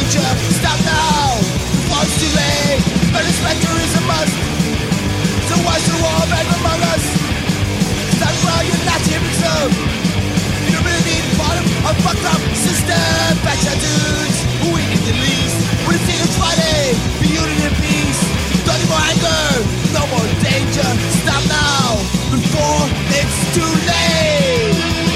danger. Stop now, before it's too late. Murder specter is a must. So watch the war back among us. Stop while you're not hearing some. You don't really need bottom of fucked up system. Batch of dudes, who we need the least. When it's in it's Friday, be unity and peace. No more anger, no more danger. Stop now, before it's too late.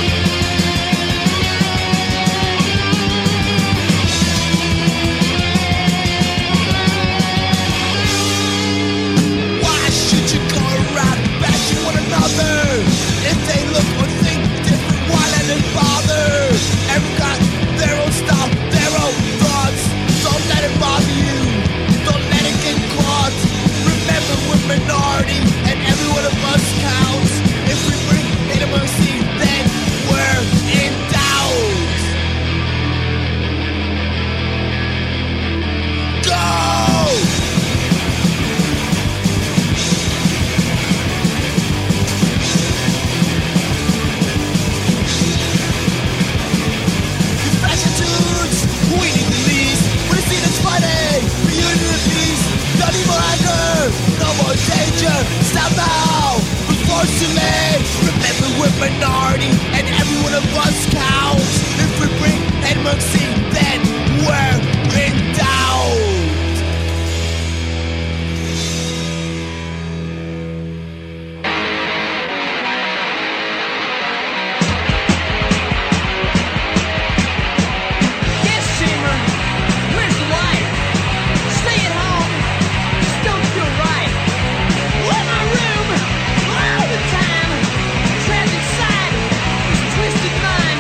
Why should you go around bashing one another? If they look or think different, why let them bother? Everyone got their own style, their own thoughts. Don't let it bother you. Don't let it get caught. Remember we're minority and every one of us counts. If we bring hate and mercy, then we're in doubt. Go! You fashion dudes, we need the least. When it's seen it's Friday, for unity and peace. No need more anger, no more danger. Stop now, before it's too late. Remember we're minority and every one of us counts. If we bring hate and mercy, then we're in doubt. Yes, Shimmer. Where's the wife? Stay at home. Just don't feel right. In my room all the time. Trapped inside this twisted mind.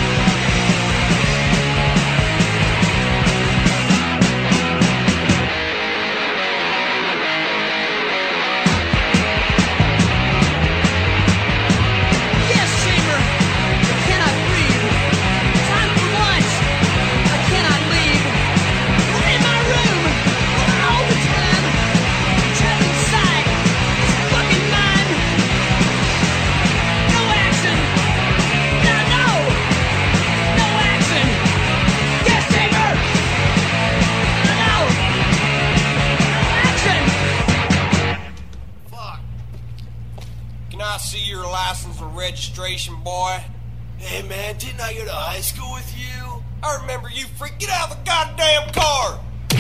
Yes, Shimmer. I cannot breathe. Time for lunch. I cannot leave. In my room all the time. Trapped inside this fucking mind. No action. No, no. No action. Yes, Shimmer. No. No action. Fuck. Can I see your license and registration, boy? Hey, man, didn't I go to high school with you? I remember you, freak. Get out of the goddamn car!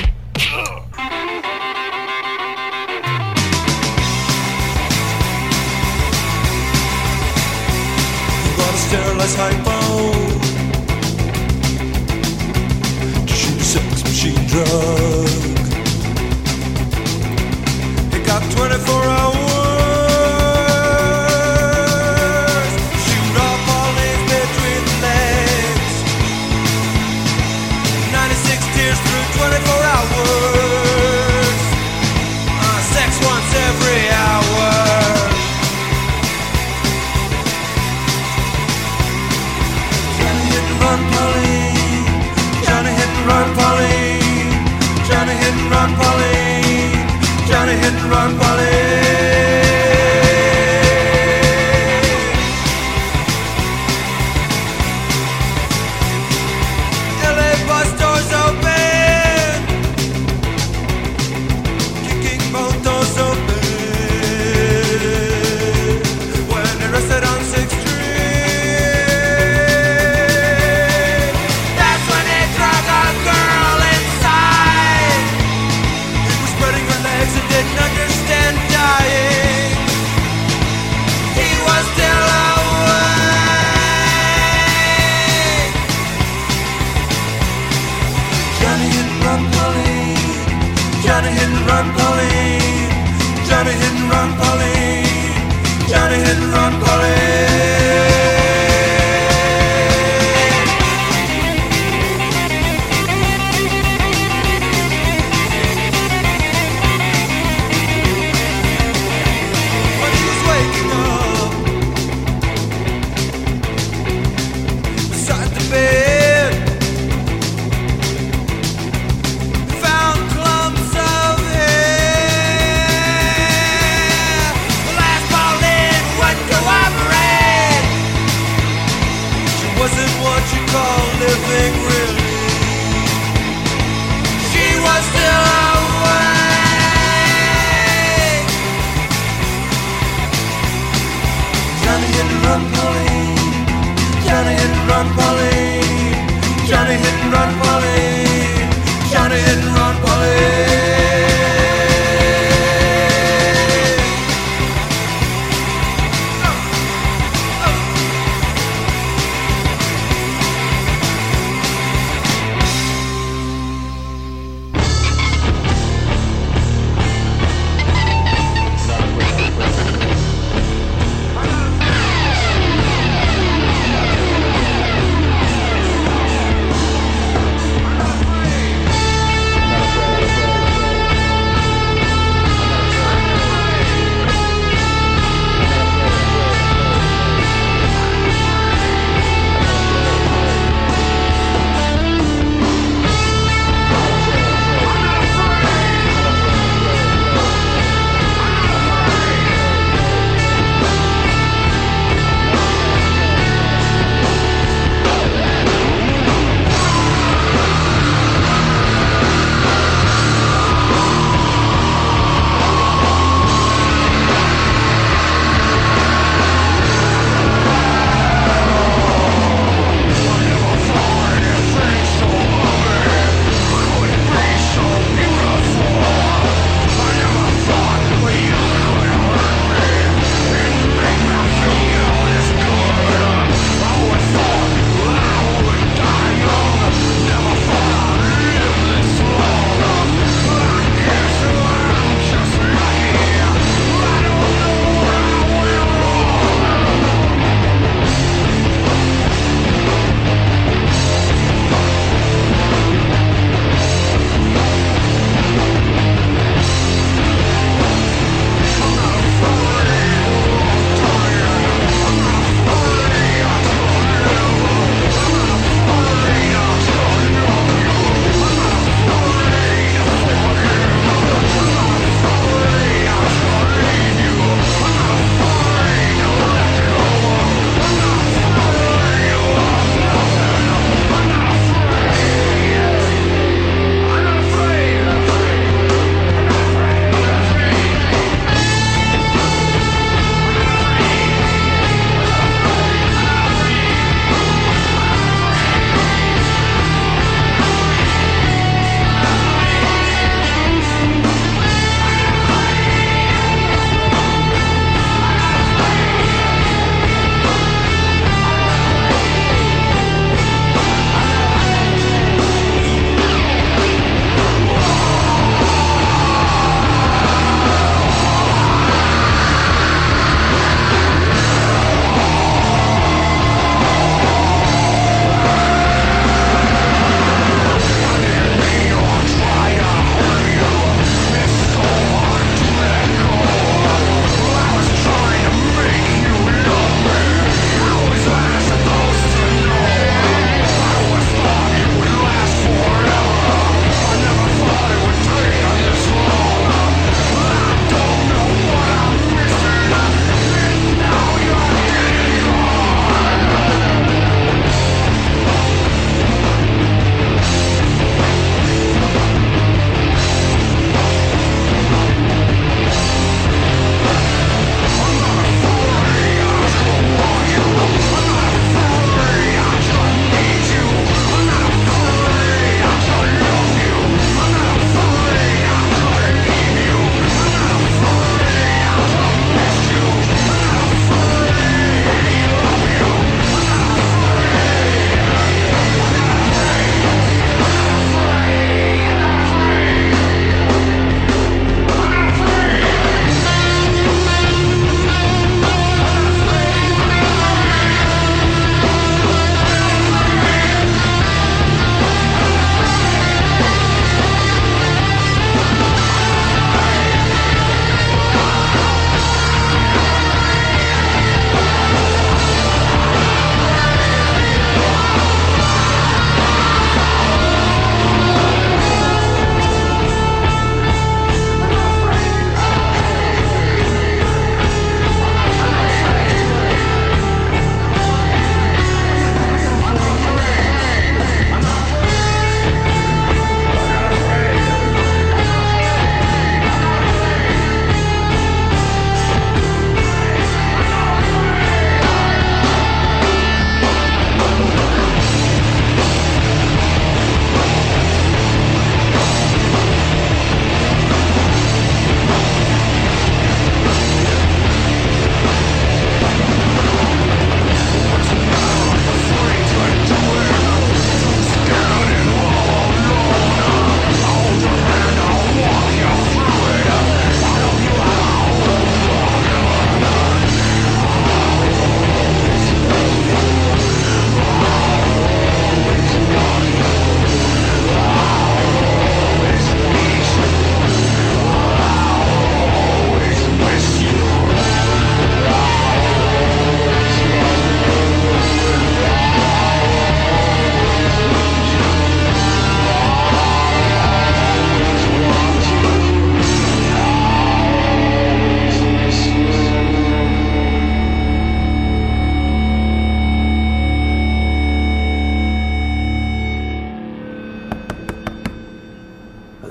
You got a sterilized hypo to shoot a sex machine drug. It got 24 hours. Shoot off all his between the legs. 96 tears through 24 hours. Sex once every hour. Johnny hit and run, Pauline. Johnny hit and run, Pauline. Johnny hit and run, Pauline. Johnny hit and run, Pauline. LA bus doors open, kicking both doors open. When they rested on 6th Street, that's when they drug a girl inside. He was spreading her legs and didn't understand dying. He was still awake. Johnny hit and run, Pauline. Johnny hit and run, Pauline. Johnny hit and run, Pauline. Johnny hit and run, Pauline. When he was waking up beside the bed, found clumps of hair. The last Pauline wouldn't cooperate. Johnny hit and run Polly, Johnny hit and run Polly.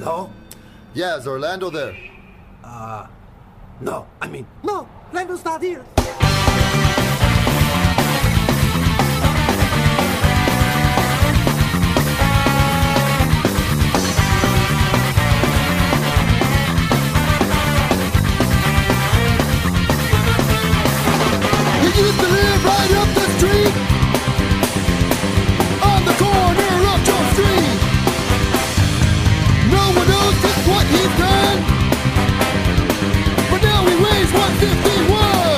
Hello? Yeah, is Orlando there? No, Orlando's not here. He used to live right up the street, on the corner of Joe Street. No one knows just what he's done, but now he weighs 151.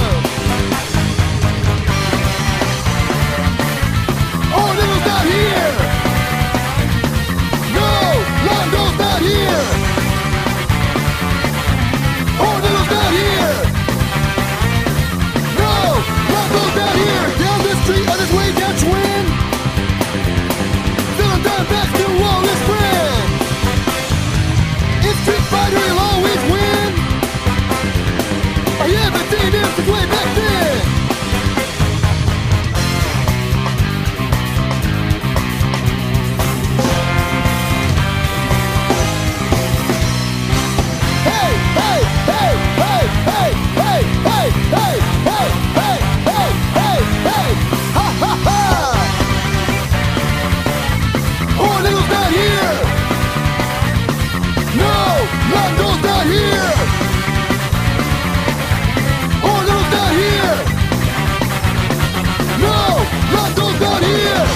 Oh, Little's not here. No, Londo's not here. Oh, Little's not here. No, Londo's not here. Down the street on his way down Twin, filling down back to all his friends. In Street Fighter he'll always win. I haven't seen him since way back then. Hey, hey, hey, hey, hey, hey, hey, hey, hey, hey, hey, hey, hey, ha, ha, ha. Oh, Little's not here. No, Londo's not here. Oh, Little's not here. No, Londo's not here.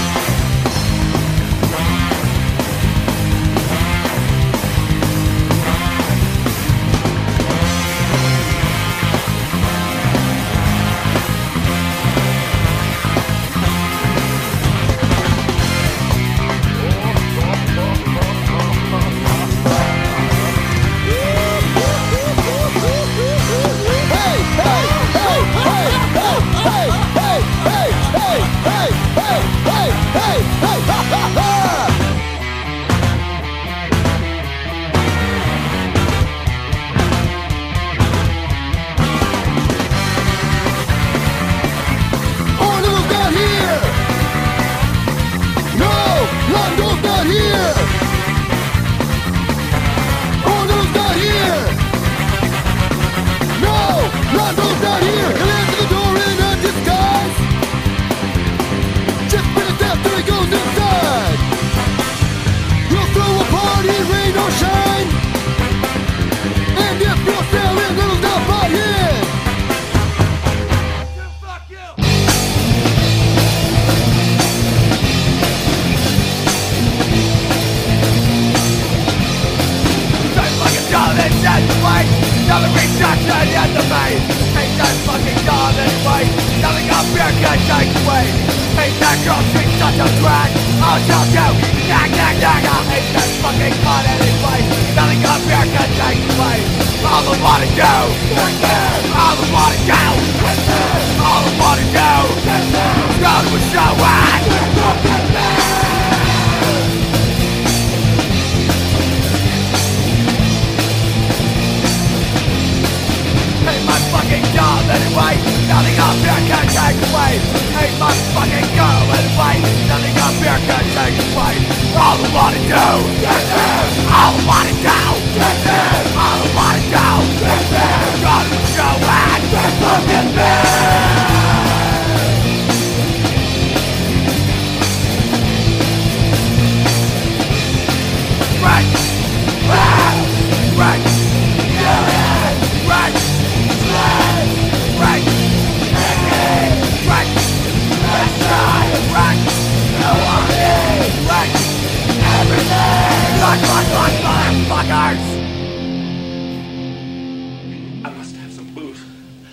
I must have some booze.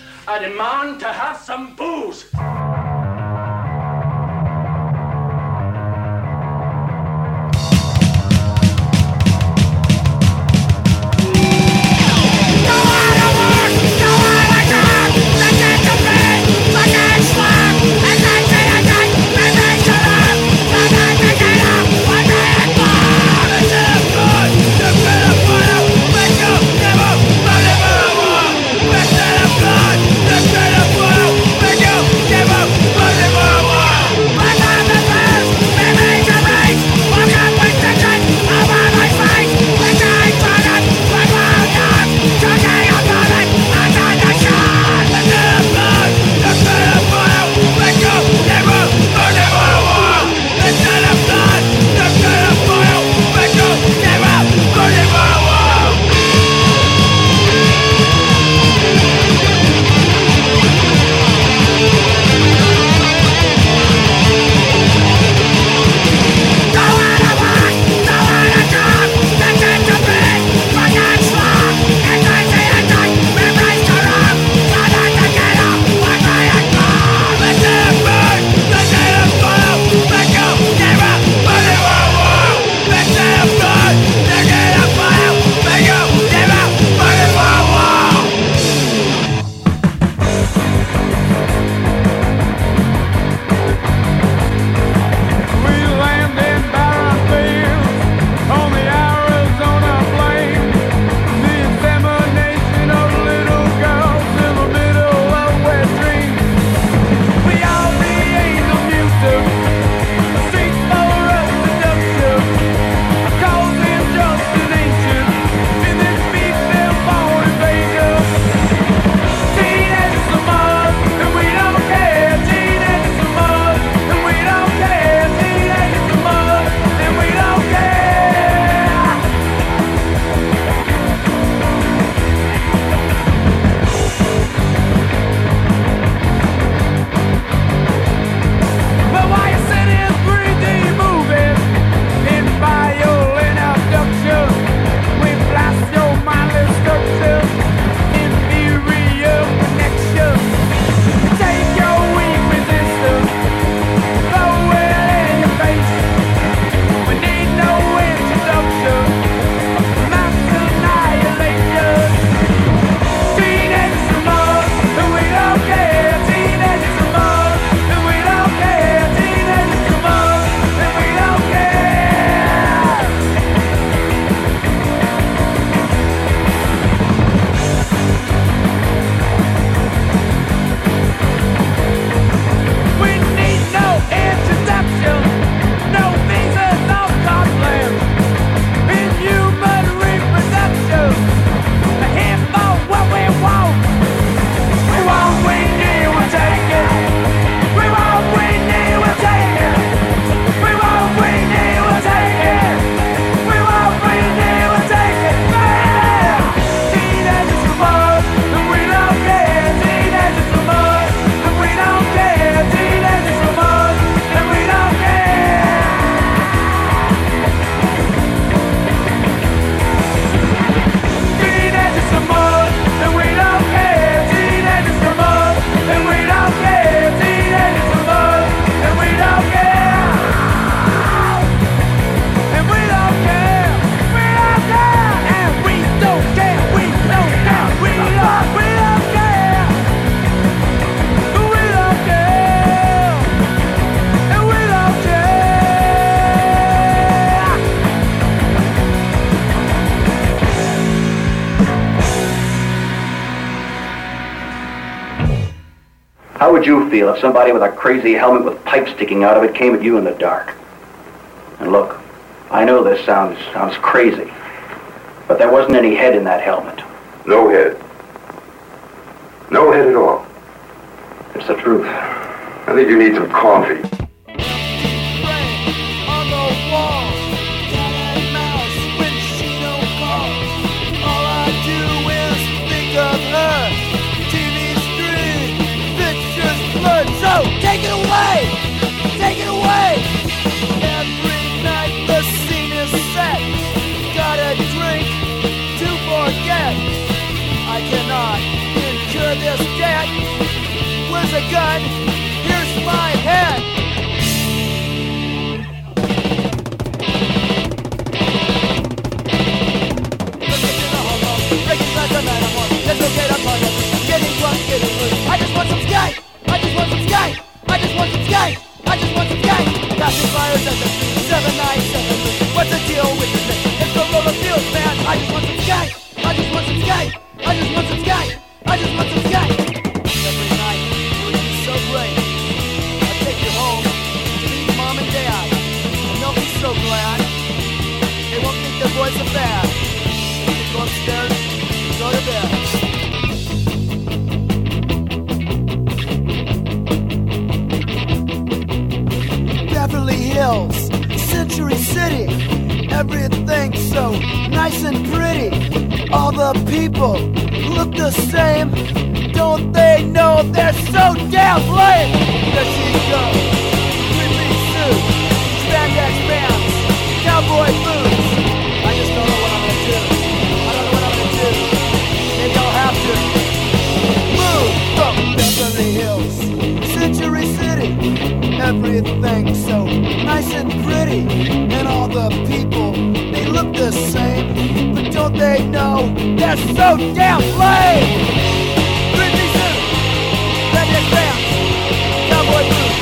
I demand to have some booze. Never How would you feel if somebody with a crazy helmet with pipes sticking out of it came at you in the dark? And look, I know this sounds crazy, but there wasn't any head in that helmet. No head. No head at all. It's the truth. I think you need some coffee. On the wall, cat and mouse when she don't call. All I do is think of her. TV screen, pictures blurred. So take it away, take it away. Every night the scene is set. Got a drink to forget. I cannot incur this debt. Where's a gun? Here's my head. Let's go get up on it. Getting drunk, getting loose. I just want some sky. I just want some sky. I just want some sky. I just want some sky. Passing fires at the 797. What's the deal with this thing? It's the roller field, man. I just want some sky. I just want some sky. I just want some sky. I just want some sky. Every night, it would be so great. I'll take you home to meet mom and dad. And they'll be so glad. They won't think their boys are bad. You go upstairs. Go to bed. Beverly Hills, Century City, everything's so nice and pretty. All the people look the same. Don't they know they're so damn lame? There she goes, three-piece suit, spandex bands, cowboy boots. I just don't know what I'm gonna do. I don't know what I'm gonna do. Maybe I'll have to move from Beverly Hills, Century City. Everything's so nice and pretty, and all the people, they look the same. But don't they know they're so damn lame? Three-piece suit, redneck bands, cowboy boots.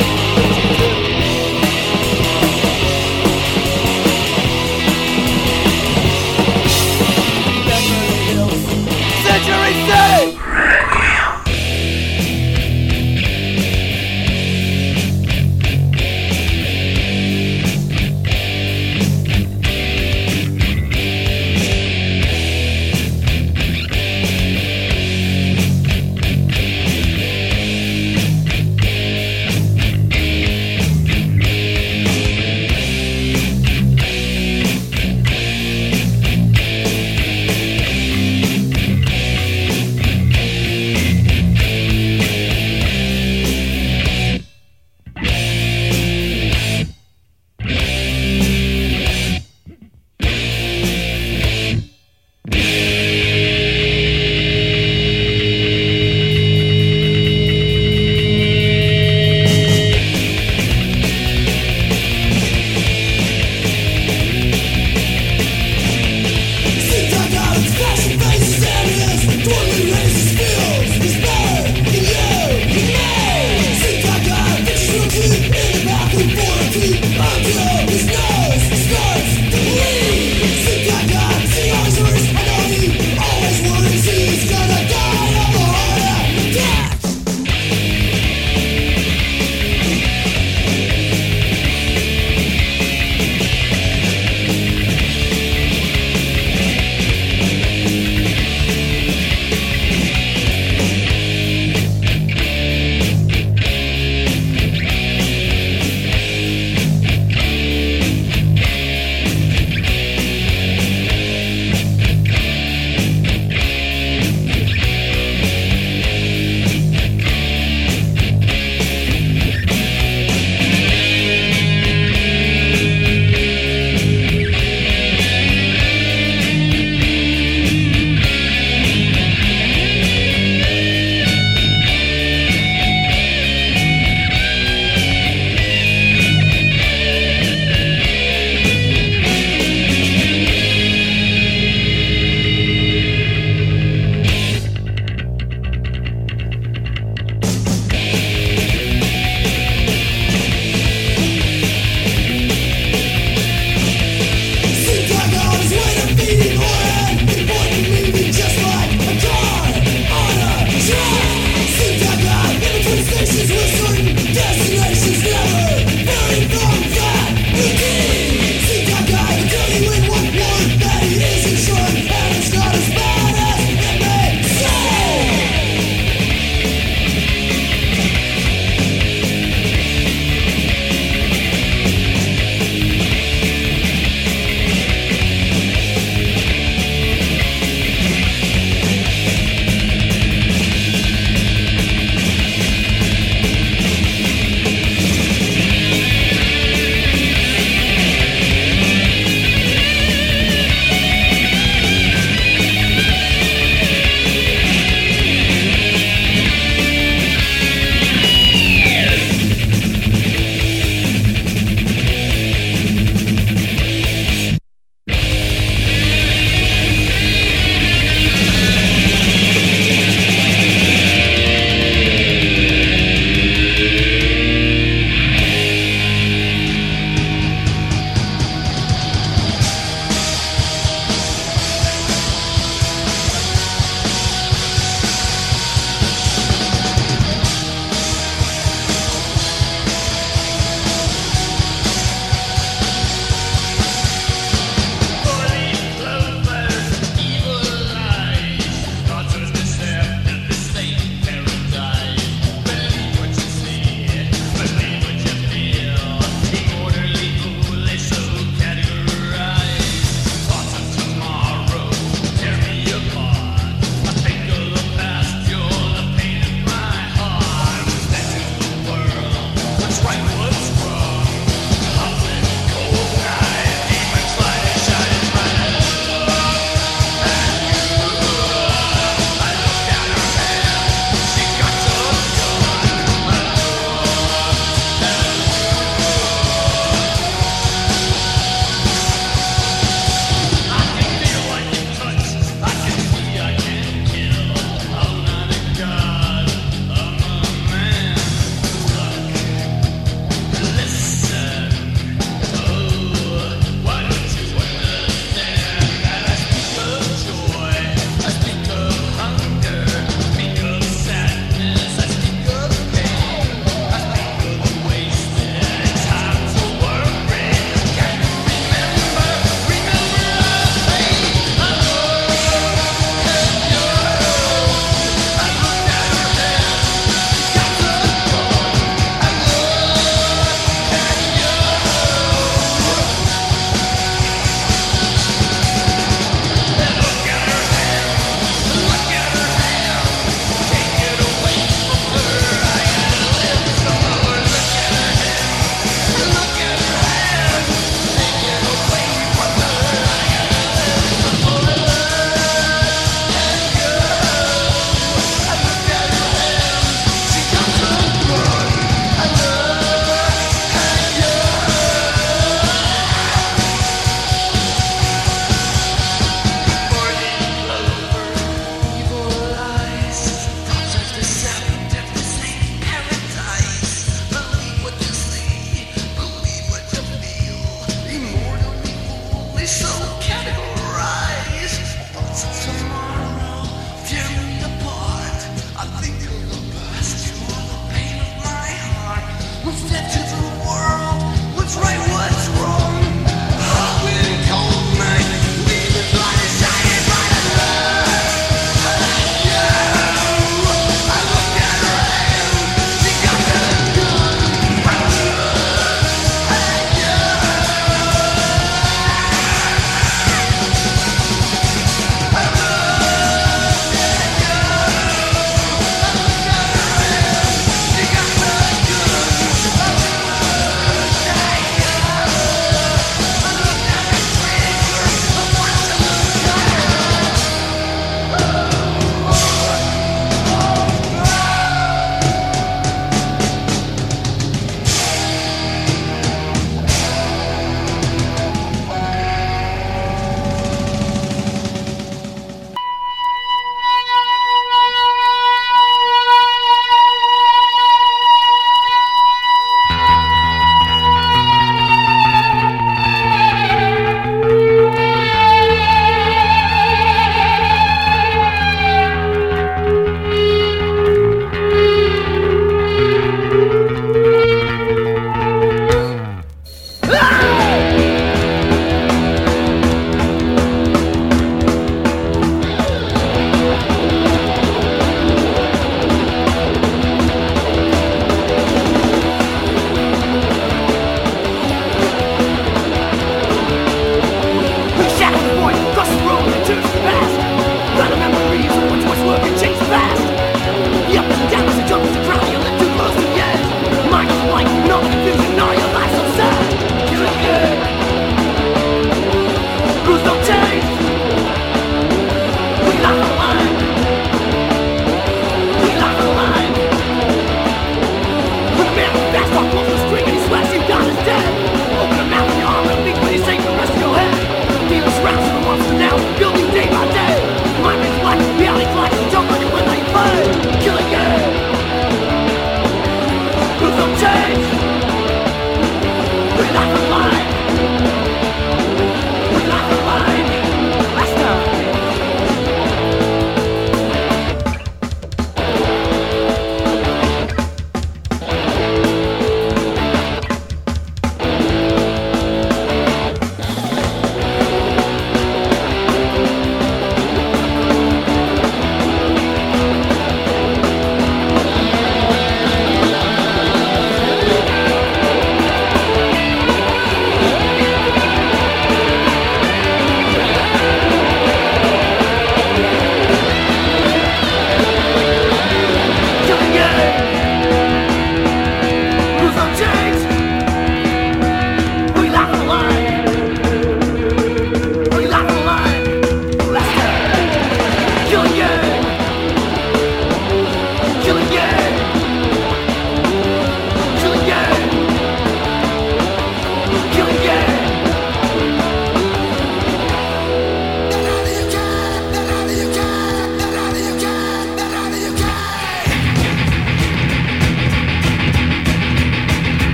Beverly Hills, Century City.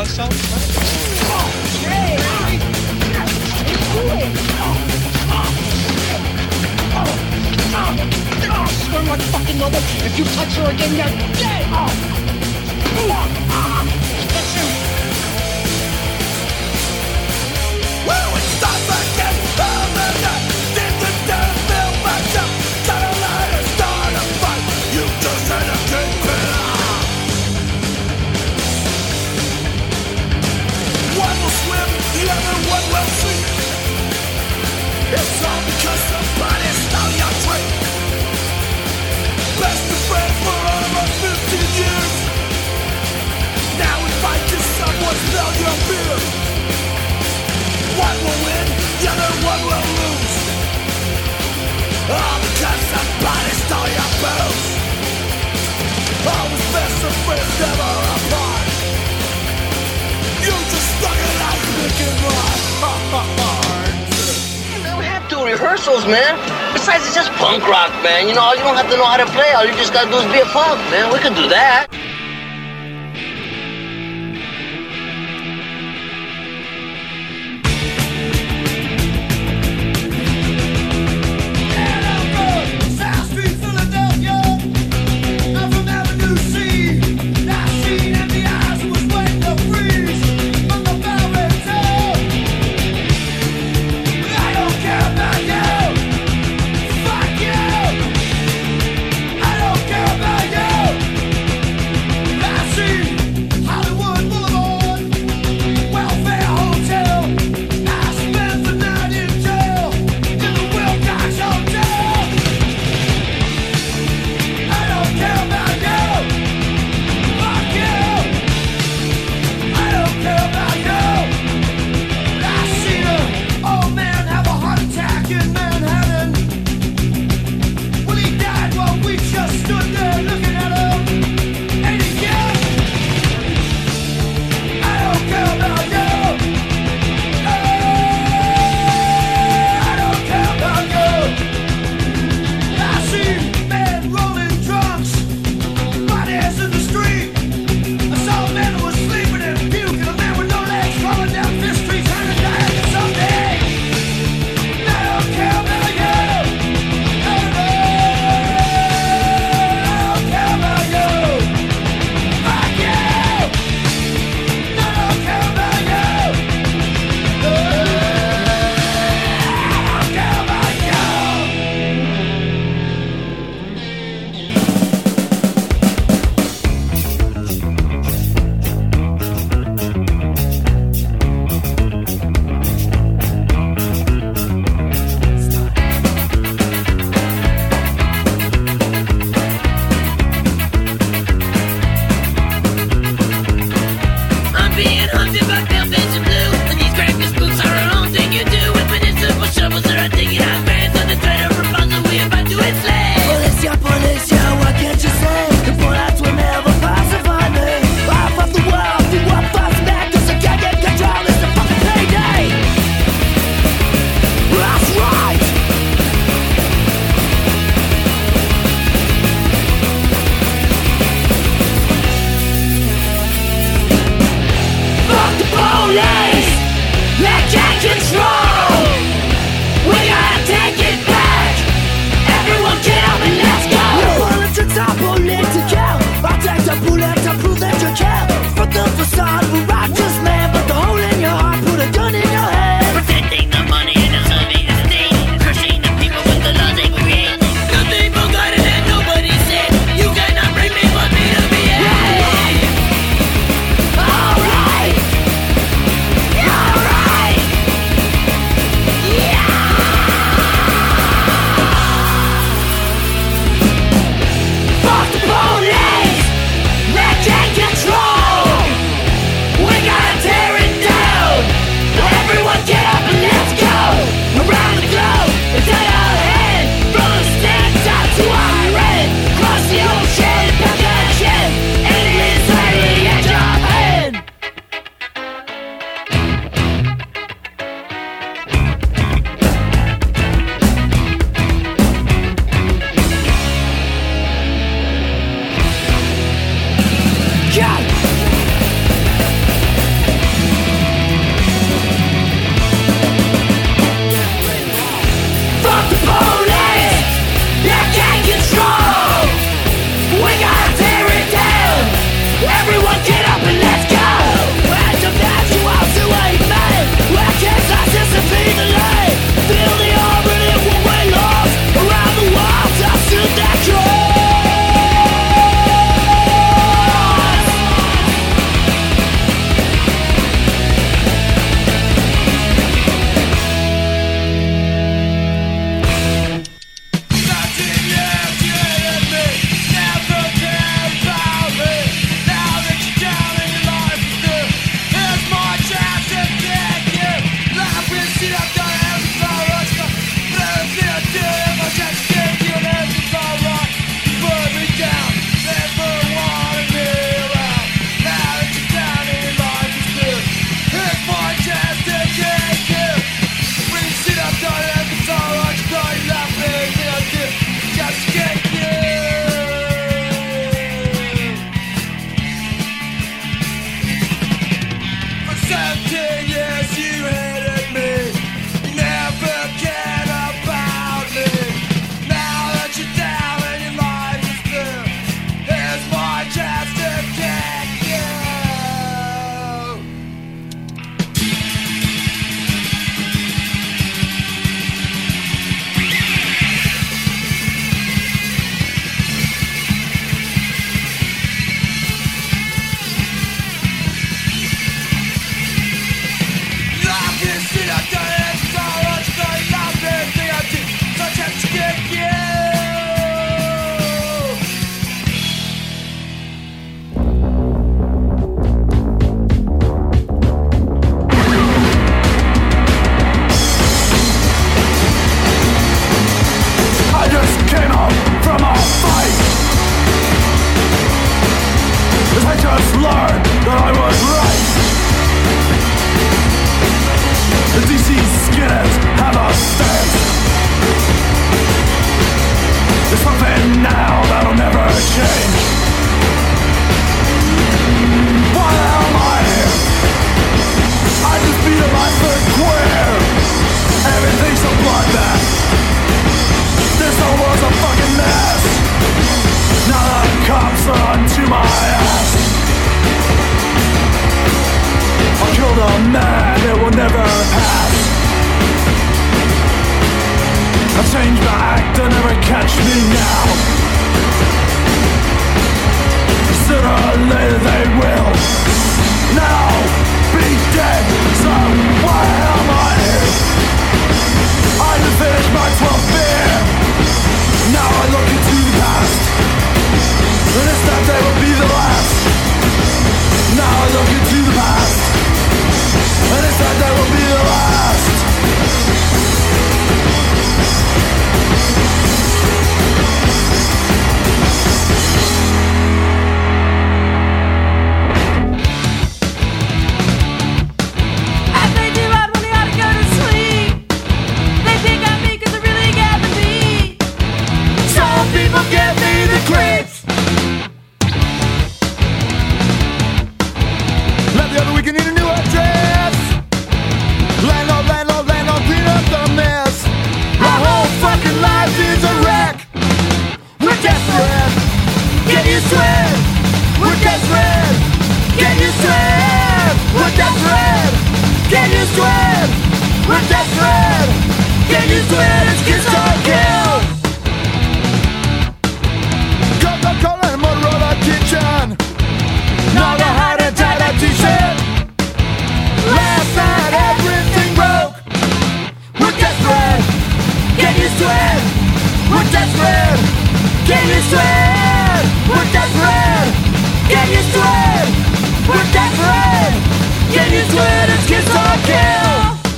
yourself? Hey, what are you doing? Swear like fucking mother, if you touch her again, you're dead! That's him! Well, it starts again. Oh, my God. Did the damn bill back up? Got a lighter, start a fight. You just said a kingpin. One will swim, the other one will sink. It's all because somebody stole your drink. Best of friends for over 15 years. Now we fight 'cause someone stole your beer. One will win, the other one will lose. All because somebody stole your booze. Always best of friends, never apart. You just stuck it out, picking hard. We have to rehearsals, man. Besides, it's just punk rock, man. You know, you don't have to know how to play. All you just gotta do is be a punk, man. We can do that. we're desperate. Get used to it, it's kiss or kill. Coca-Cola and Motorola kitchen. Not a hide and tie that t-shirt. Last night everything broke. We're desperate. Get used to it. We're desperate. Get used to it. We're desperate. Get used to it. We're desperate. Get used to it. It's kiss or kill.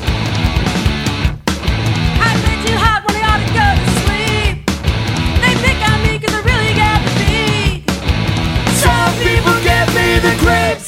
I play too hard when I ought to go to sleep. They pick on me 'cause I really got the beat. Some people give me the creeps.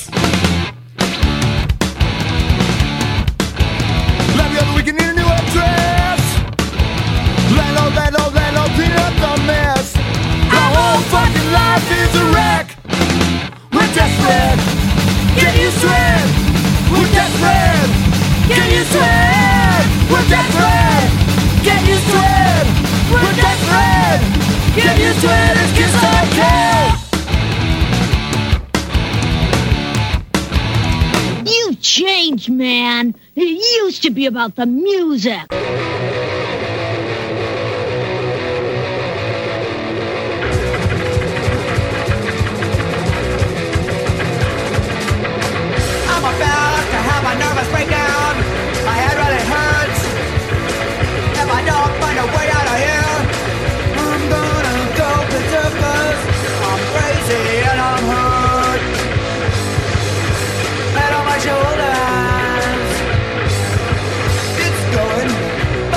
Every other week I need a new address. Landlord, landlord, landlord, clean up the mess. Our whole fucking life is a wreck. We're desperate. Get used to it. We're desperate. Get used to it. We're desperate. Get used to it. We're desperate. Get used to it. It's kiss or kill. You changed, man. It used to be about the music. I'm about to have a nervous breakdown. My head really hurts. If I don't find a way out of here, I'm gonna go berserk. I'm crazy and I'm hurt. Head on my shoulders. It's going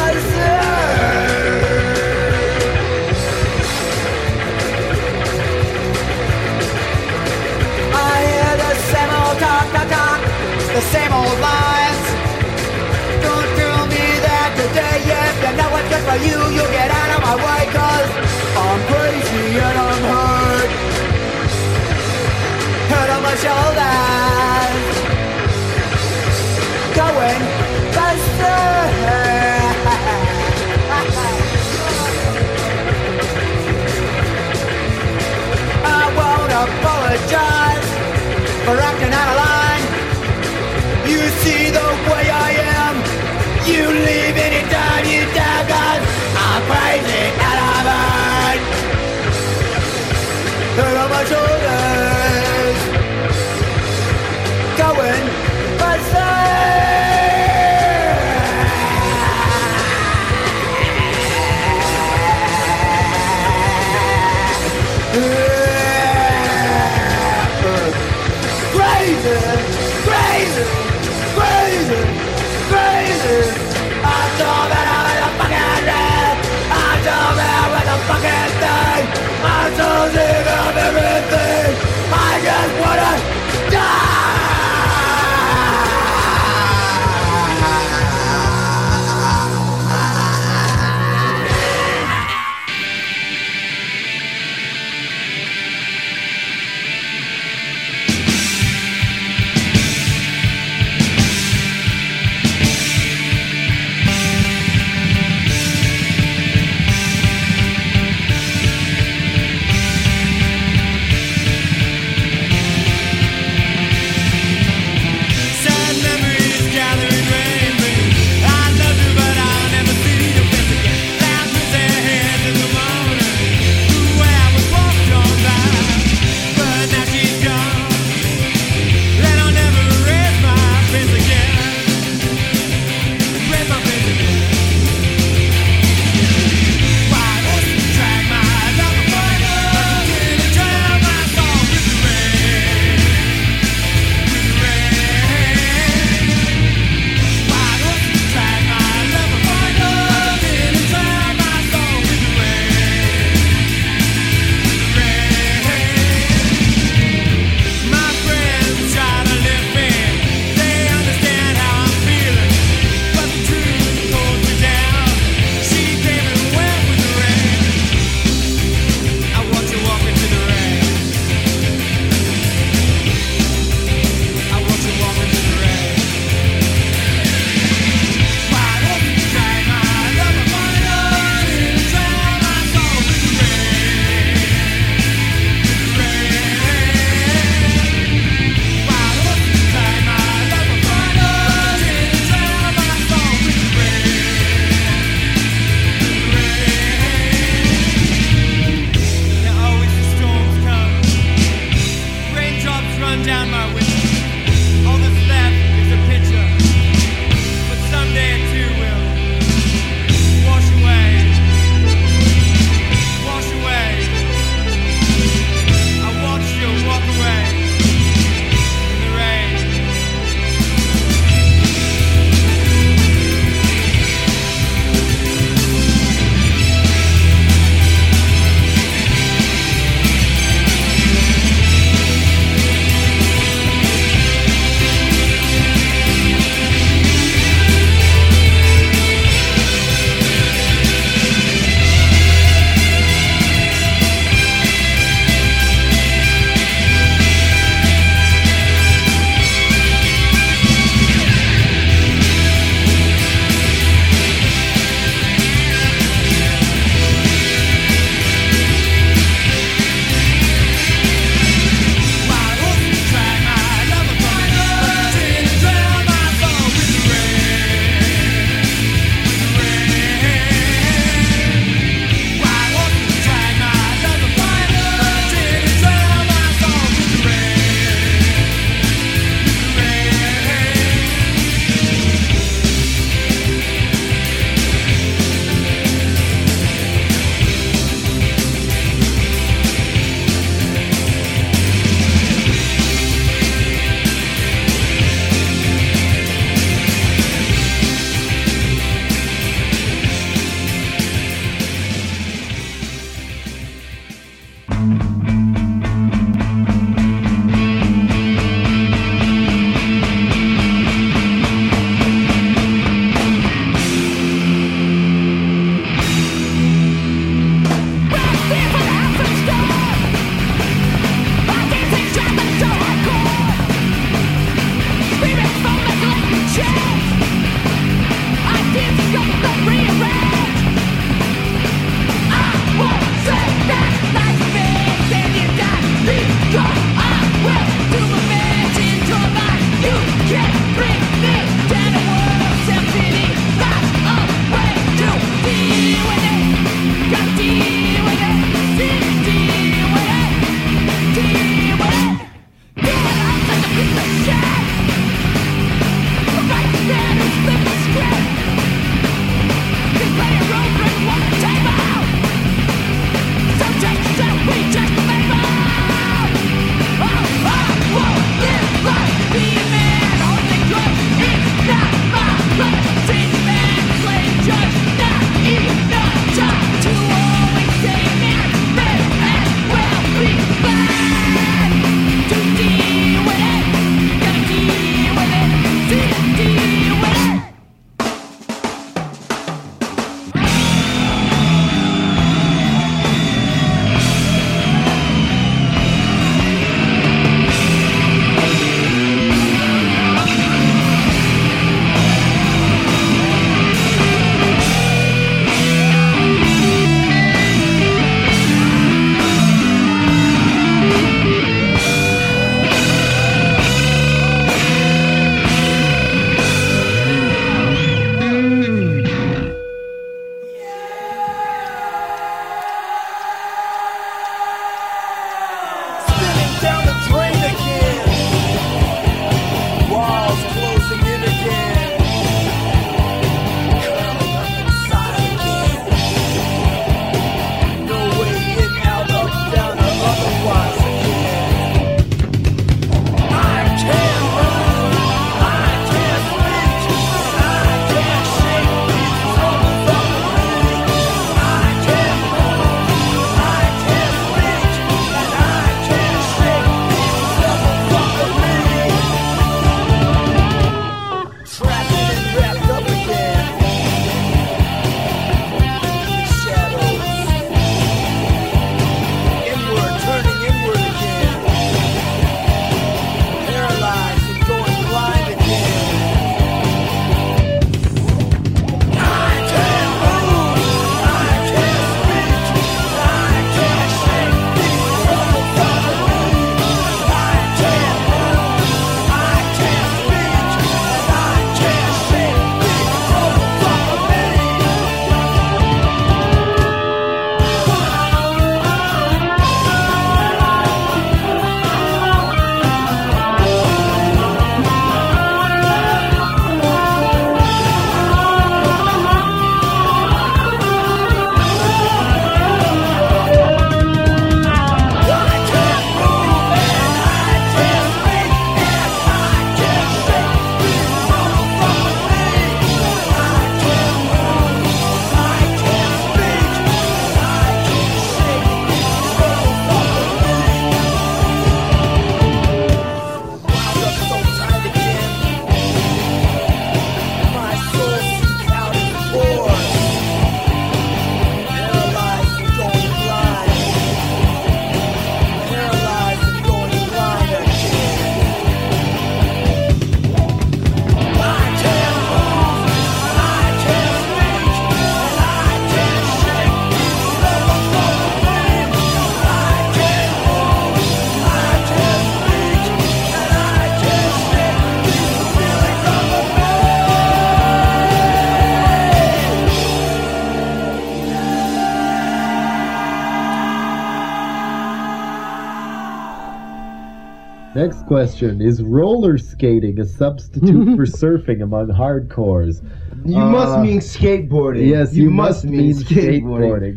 Next question. Is roller skating a substitute for surfing among hardcores? You must mean skateboarding. Yes, you must mean skateboarding.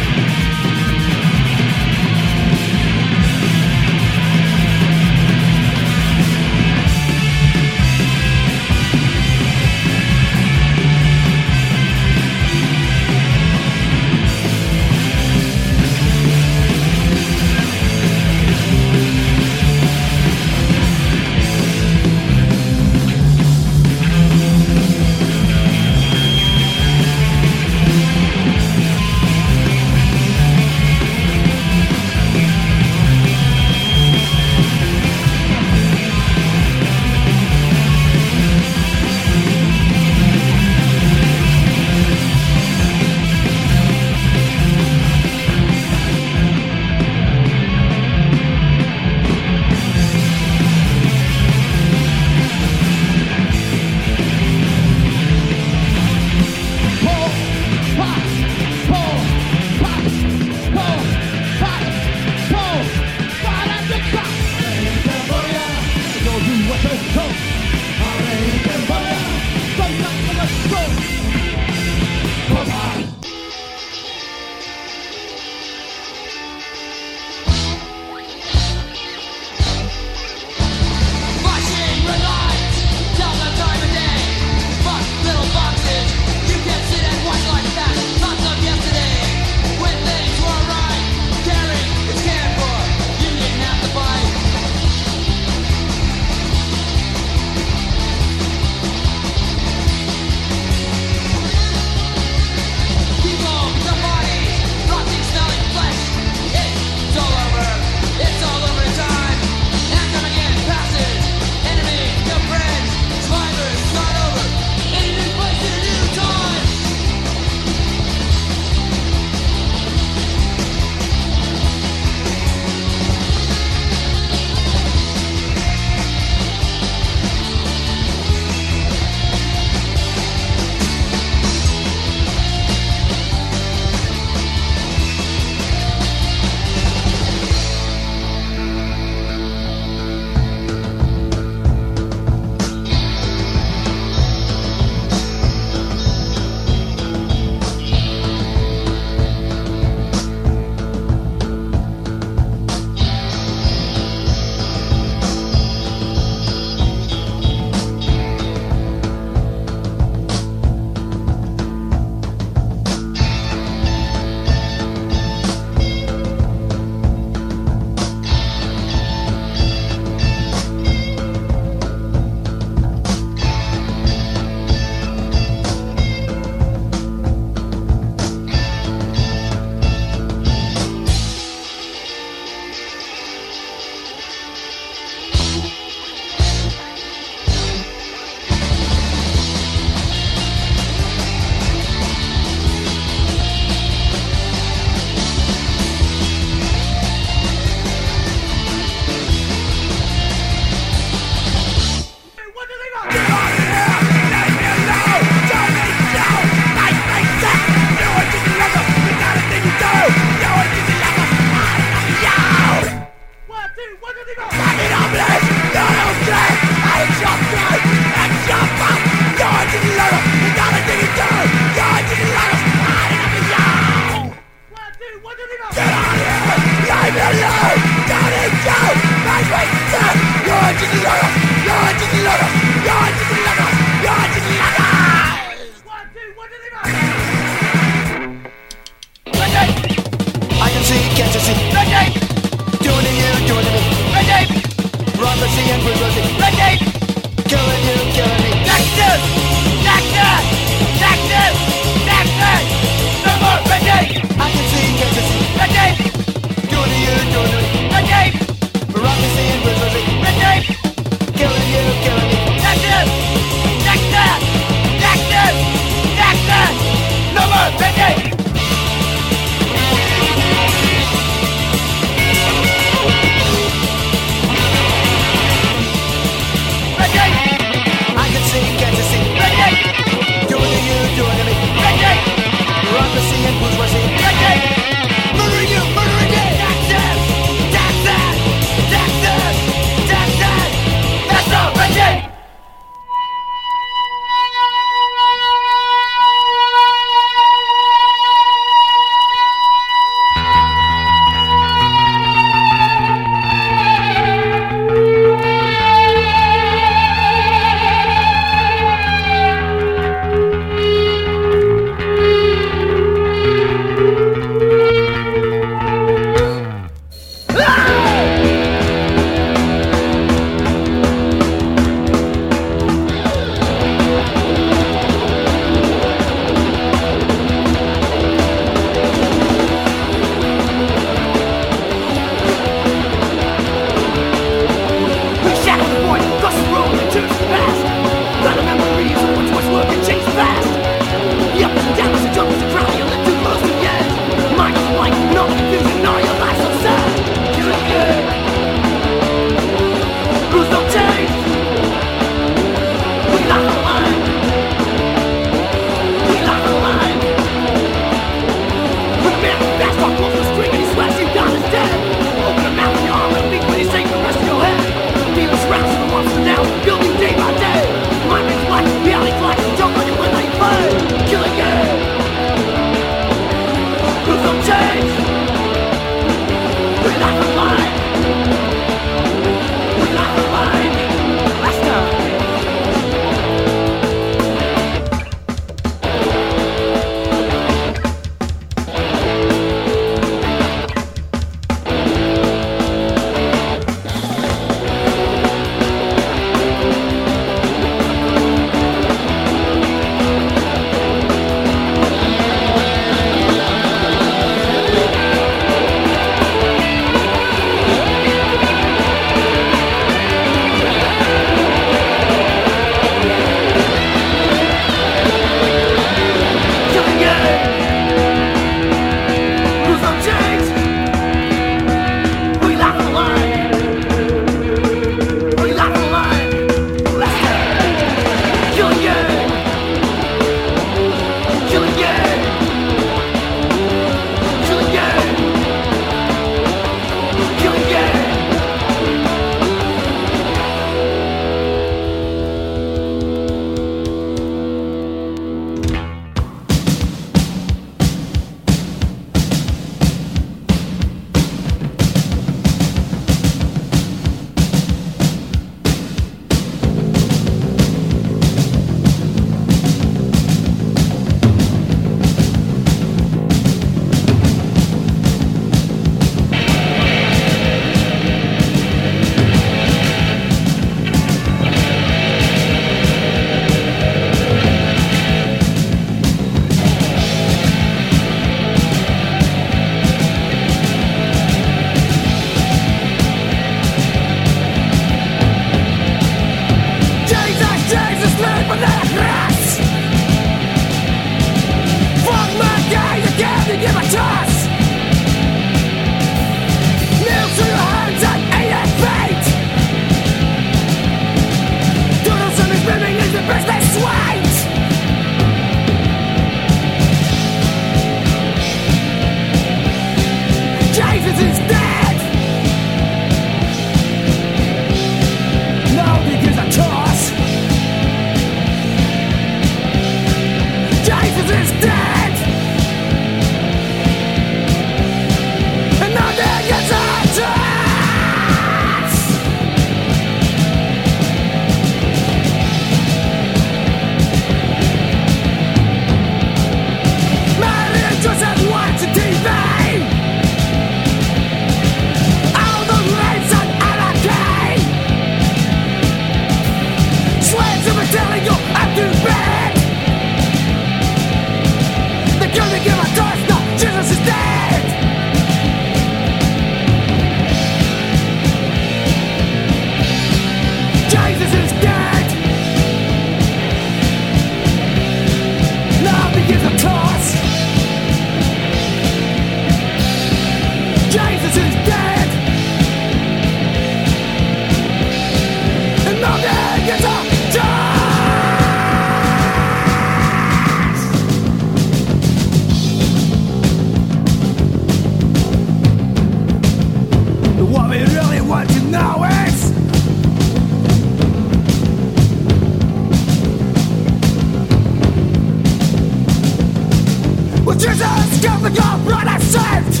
But Jesus got the God brother saved.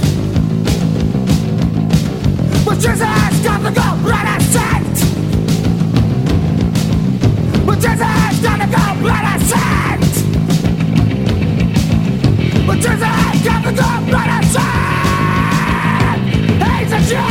But Jesus got the God brother saved. But Jesus got the God brother saved. But Jesus got the God brother saved. He's a Jew.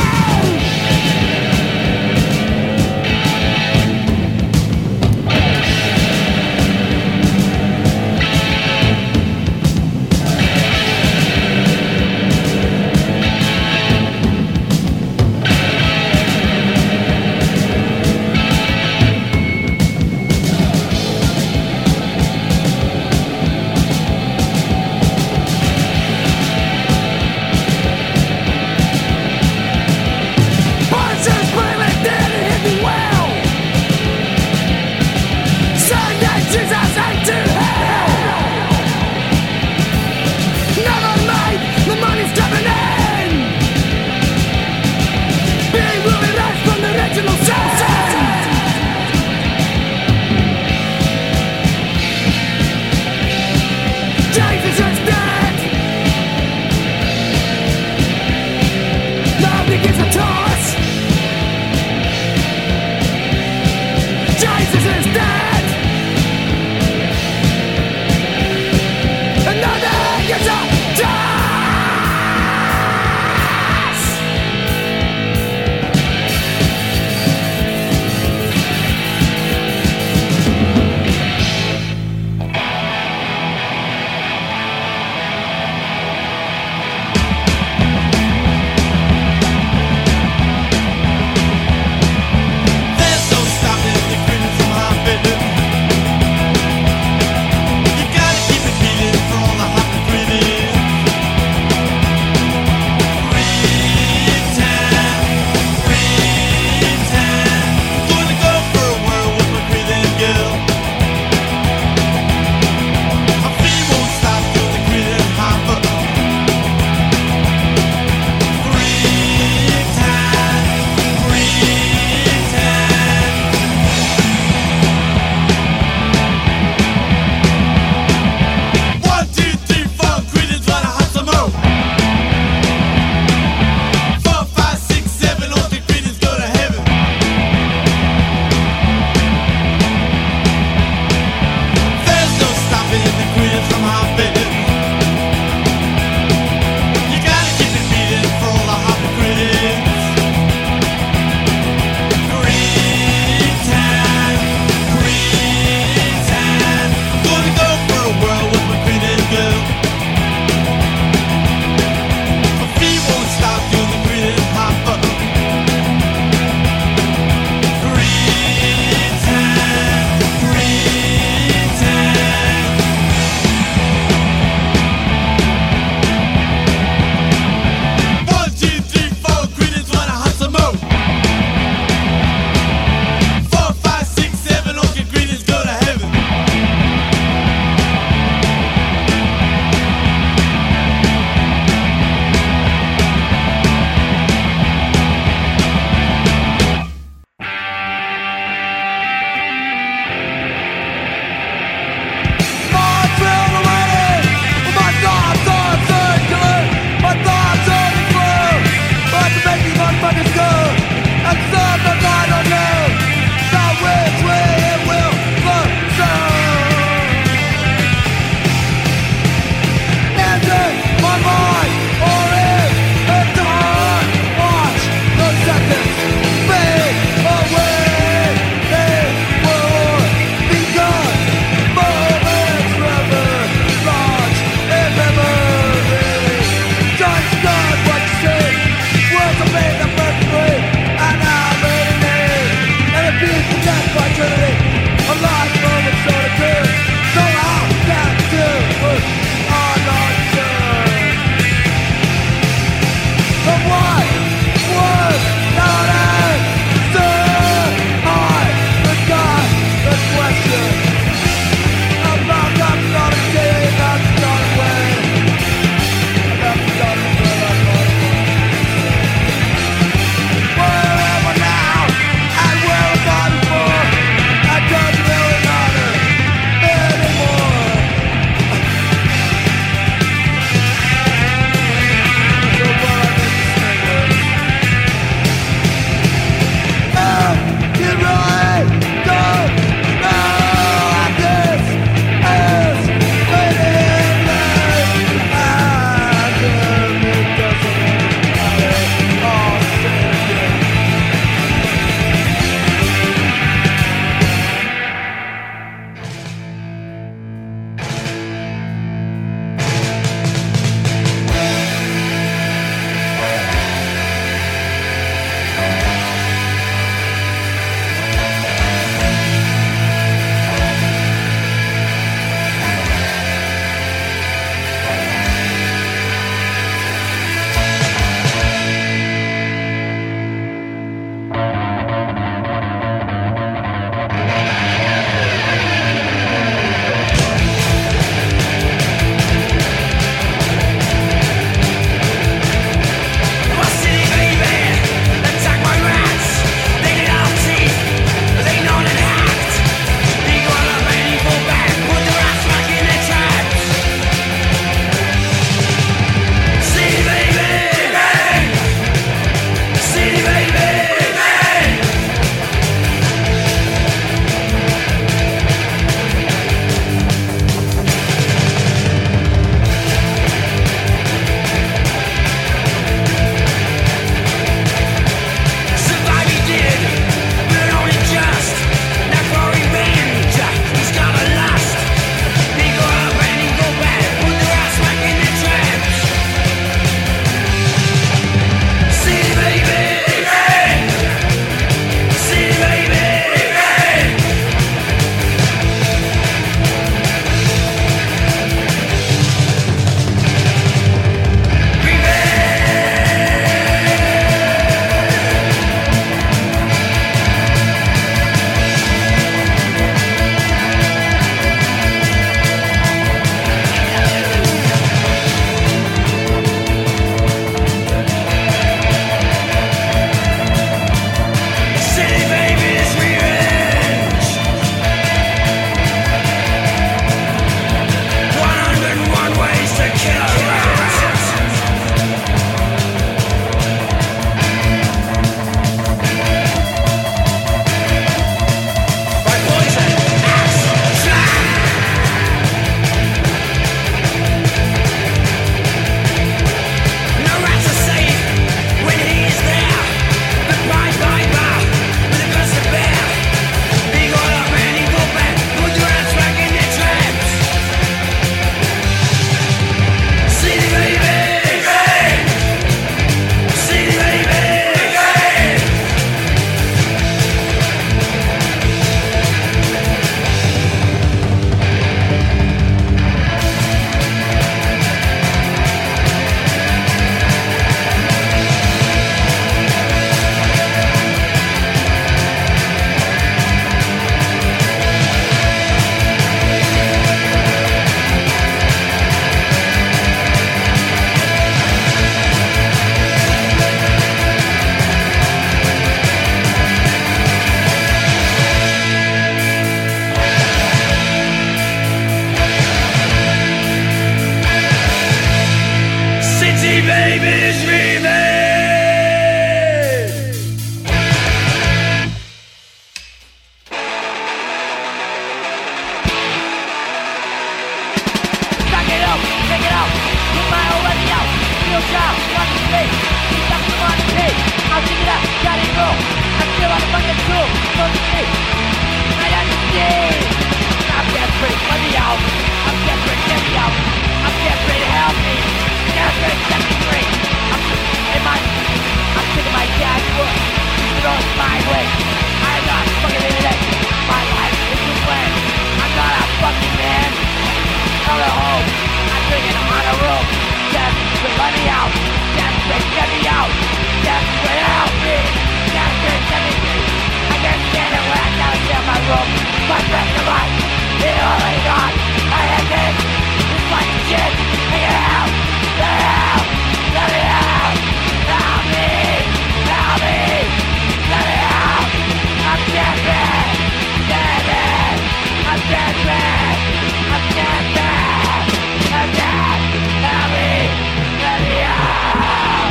no job, watch the face. Keep up the money pay. I'll dig it up, got it roll. I'm still on the fucking tool, close to me. Right on the stage. I'm desperate, let me out. I'm desperate, get me out. I'm desperate, help me. Desperate, set me free. I'm sick of my dad's work. You know it's my way. I'm not fucking internet. My life is too bland. I'm not a fucking man. Come home. I'm drinking on a room. Desperate, let me out. Desperate, get me out. Desperate, help me. Desperate, set me free. I can't stand it when I gotta stay in my room. My rest of life is already gone. I have this. It's like shit. I get out. Let me out. Let me out. Help me. Help me. Let me out. I'm desperate. Desperate. I'm desperate. I'm desperate. I'm dead. Help me. Let me out.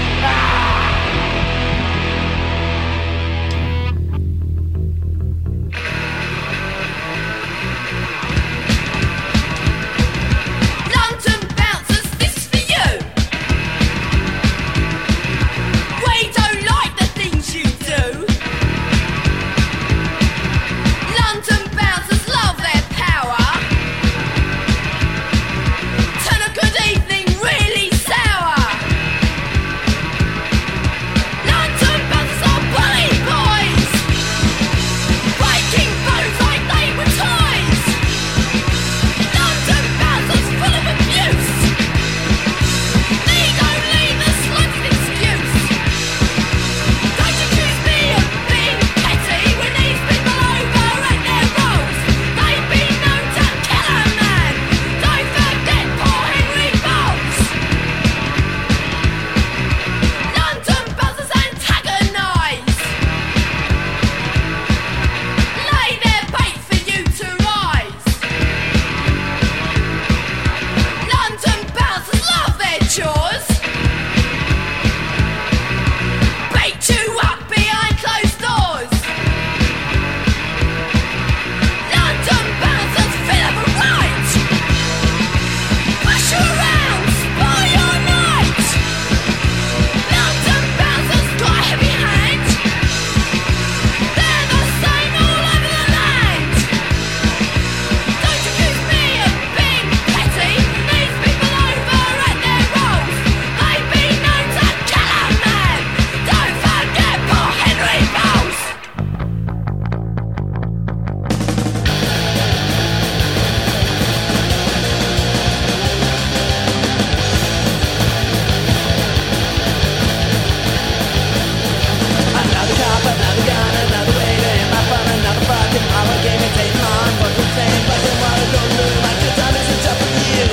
London bouncers, this is for you. We don't like the things you do. London bouncers love their power. Turn a good evening really sour. London bouncers are bully boys, breaking bones like they were toys. London bouncers full of abuse. Need only the slightest excuse. Don't accuse me of being petty when these people overrate their roles. They've been known to kill a man. Don't forget poor Henry Bowles. London bouncers antagonise. Lay their bait for you to rise. London bouncers love their chores. Beat you up behind closed doors. London bouncers feel of a right. Push you around, spoil your night. London bouncers got a heavy hand. They're the same all over the land. Don't accuse me of being petty. These people overrate their roles. They've been known to kill a man. Don't forget poor Henry Bowles. Another cop, another gun, another way to end my fun, another fucking horror game and take on. Fucking saying, fucking wanna go through my good time isn't up with you.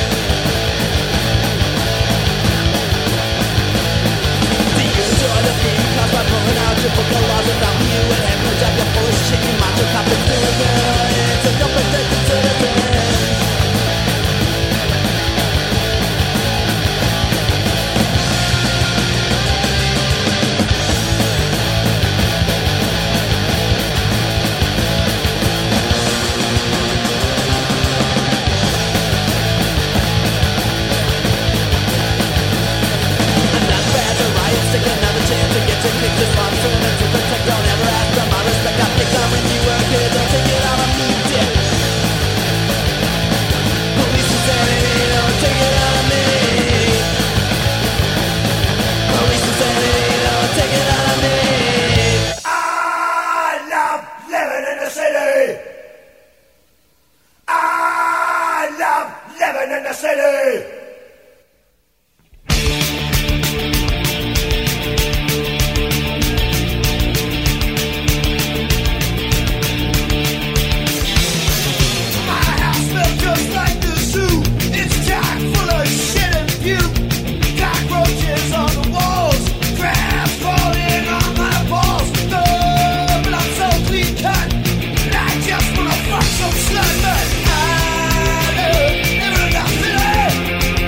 Do you enjoy the theme caused by pulling out your book of laws and thumping you and having a job you're full of shit, you macho cop and doing good. It's a competent citizen. Another badge of riot, stick another chance to get your kick this one soon and to protect. Don't ever ask for my respect. I think I'm when you were a kid. Don't take it out on me, dick. Police insanity, don't take it out on me. Police insanity, don't take it out on me. I love living in the city. I love living in the city. My house smells just like the zoo. It's chock full of shit and puke. Cockroaches on the walls, crabs crawling on my balls. But I'm so clean cut, and I just wanna fuck some slut. But I love living in the city.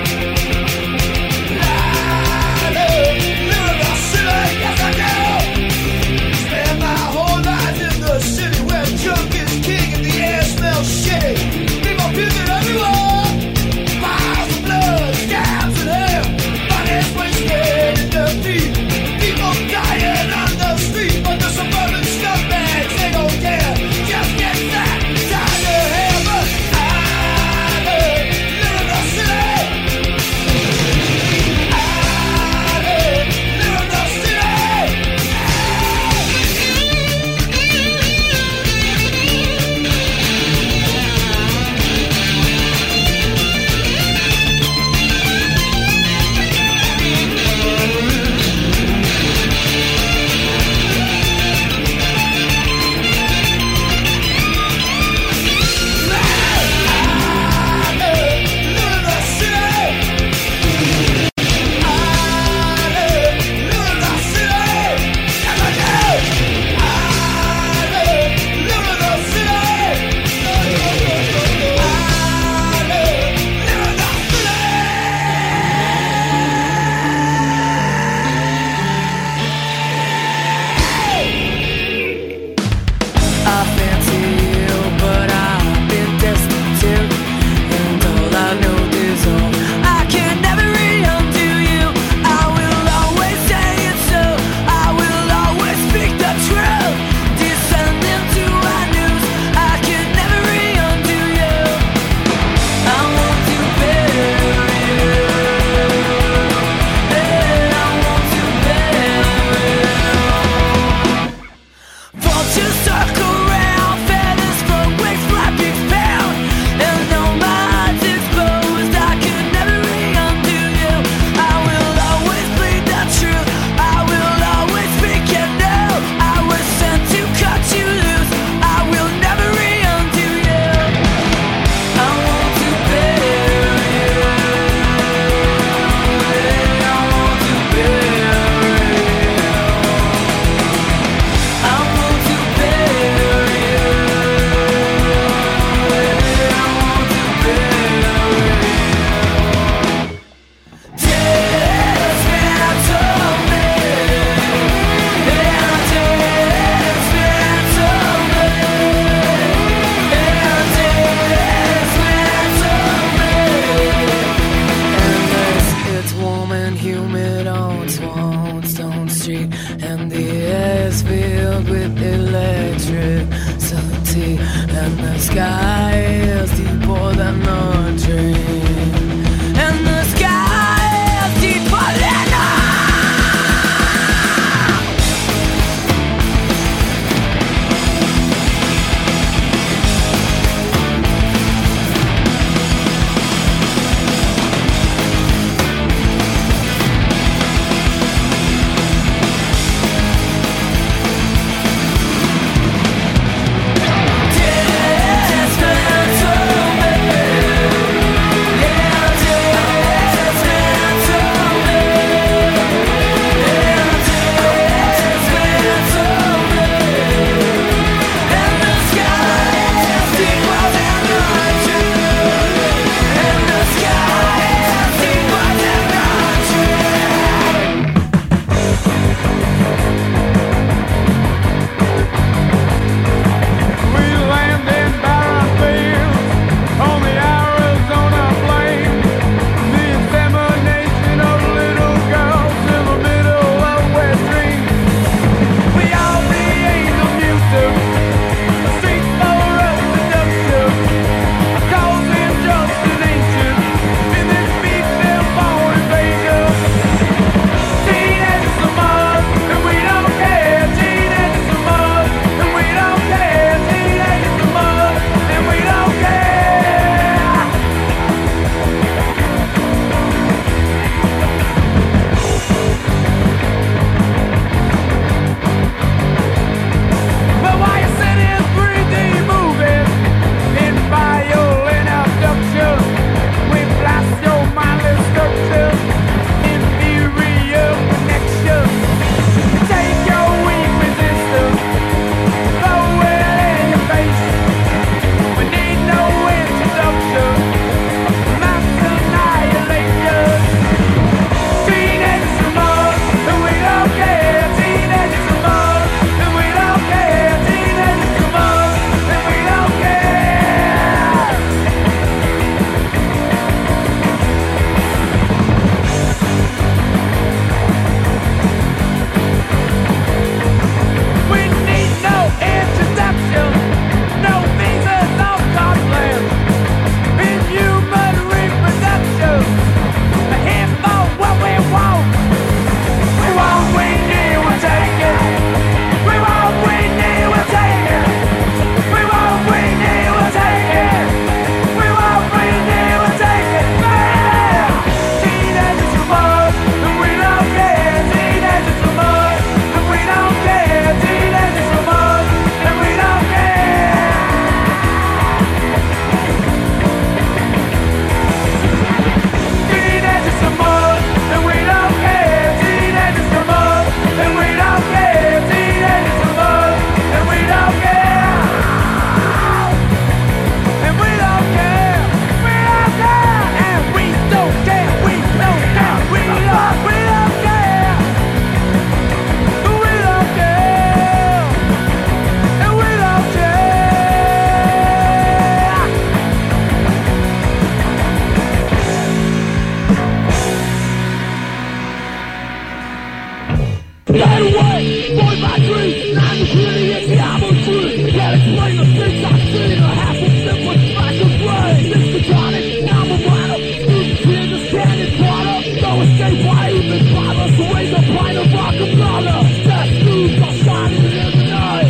Get away, boy, my dreams. I'm the beauty and the apple tree. Can't explain the things I've seen. A half a sip with smash of brain. Mr. Tonic, I'm a rider. Here's the standing water. No escape, why even bother? So raise a pint of vodka blother. That news are shining in the night.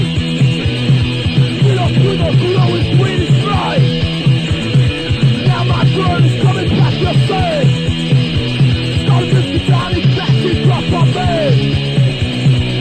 Kudo is Swedish fly. Now my girl is coming back your face. Start Mr. Johnny back, he dropped my face.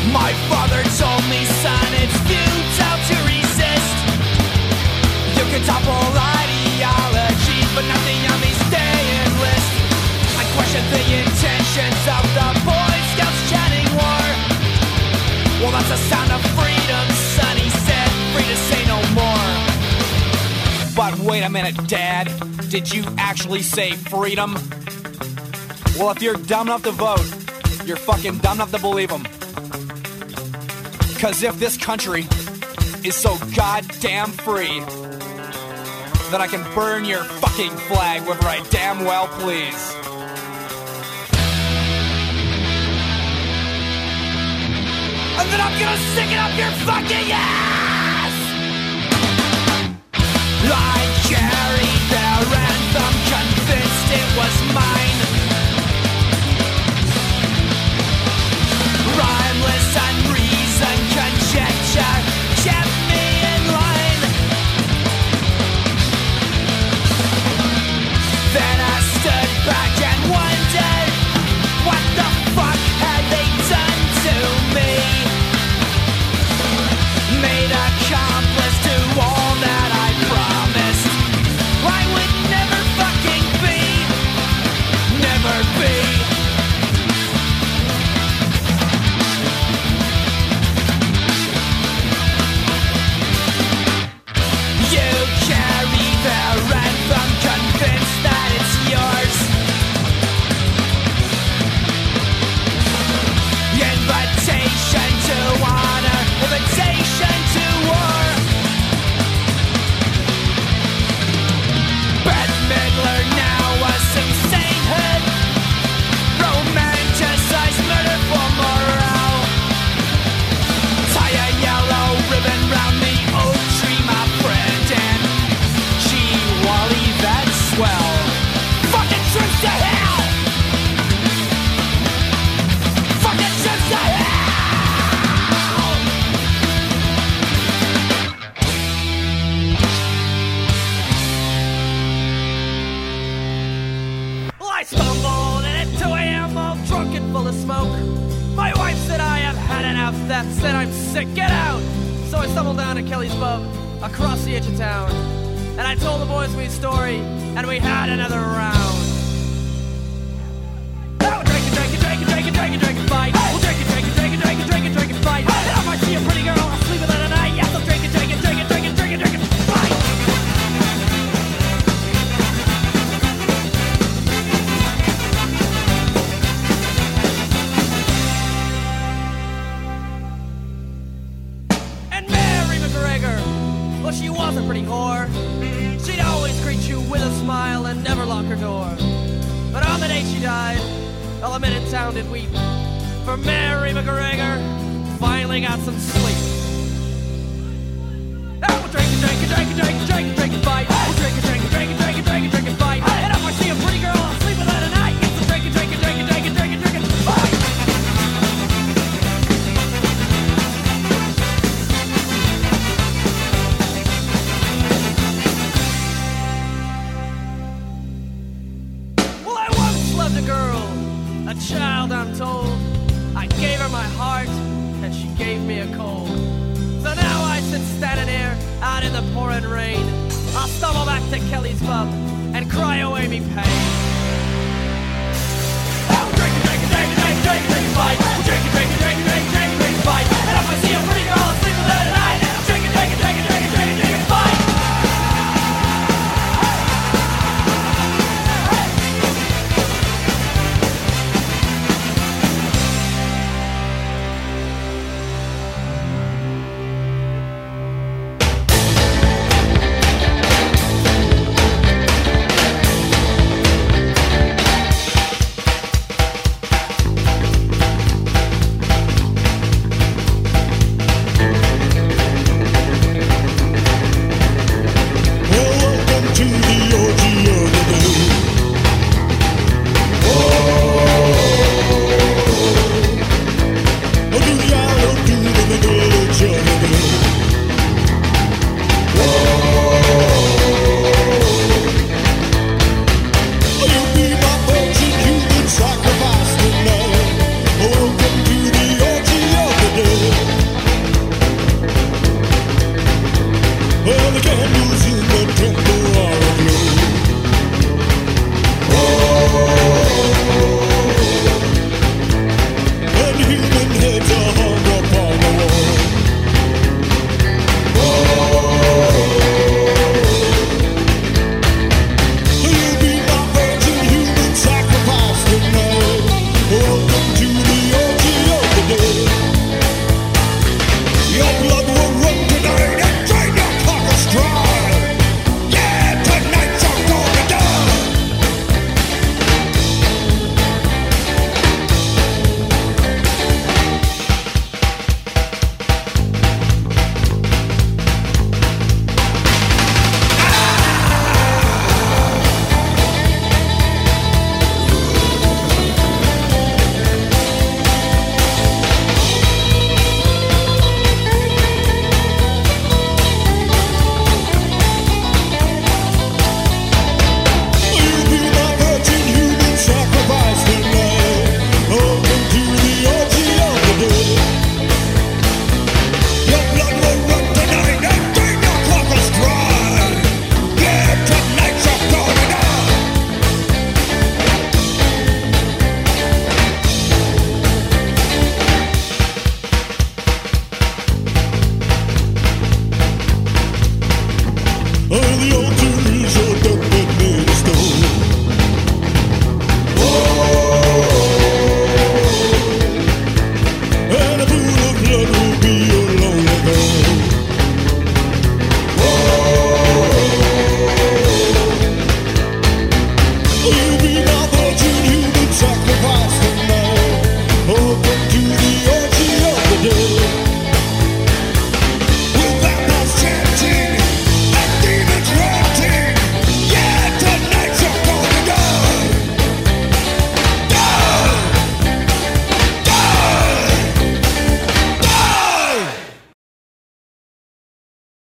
My father told me, son, it's futile to resist. You can topple ideologies, but nothing on me stay and list. I question the intentions of the Boy Scouts chanting war. Well, that's the sound of freedom, son, he said, free to say no more. But wait a minute, Dad, did you actually say freedom? Well, if you're dumb enough to vote, you're fucking dumb enough to believe him. Cause if this country is so goddamn free, then I can burn your fucking flag wherever I damn well please. And then I'm gonna stick it up your fucking ass! I carried their anthem, convinced it was mine. Rhymeless unreason conjecture kept me in line. Then I stood back and wondered, what the fuck had they done to me? Made accomplice to all that I promised I would never fucking be. Never be. You carry their anthem, convinced that it's yours. Invitation to honor, invitation to war. Bette Midler now assumes sainthood, romanticized murder for morale. Tie a yellow ribbon round the oak tree, my friend, and gee, Wally, that's swell. Fucking trips to hell! Fucking trips to hell! Well, I stumbled in at 2 a.m. all drunk and full of smoke. My wife said I have had enough, that said I'm sick, get out! So I stumbled down to Kelly's Pub, across the edge of town. And I told the boys my story, and we had another round. Oh, drink and drink and drink and drink and drink and drink and fight. We'll drink and drink and drink and drink and drink and drink and fight. And if I see a pretty girl, I'll sleep with her tonight. Yes, I'll drink and drink and drink and drink and drink and drink and fight. And Mary McGregor, well, she was a pretty whore. She'd always greet you with a smile and never lock her door. But on the day she died, all the men in town did weep. For Mary McGregor finally got some sleep. Now we'll drink and drink and drink and drink and drink and drink and fight. We'll drink and drink and drink and drink and drink and drink and fight. And if I see a pretty girl, I'll sleep with her tonight. Yes, we'll drink and drink and drink and drink and drink and drink and fight. Well, I once loved a girl, a child I'm told. I gave her my heart, and she gave me a cold. So now I sit standing here, out in the pouring rain. I'll stumble back to Kelly's Pub, and cry away me pain. Oh, drink and drink and drink and drink and drink and drink and fight. Drink and drink and drink and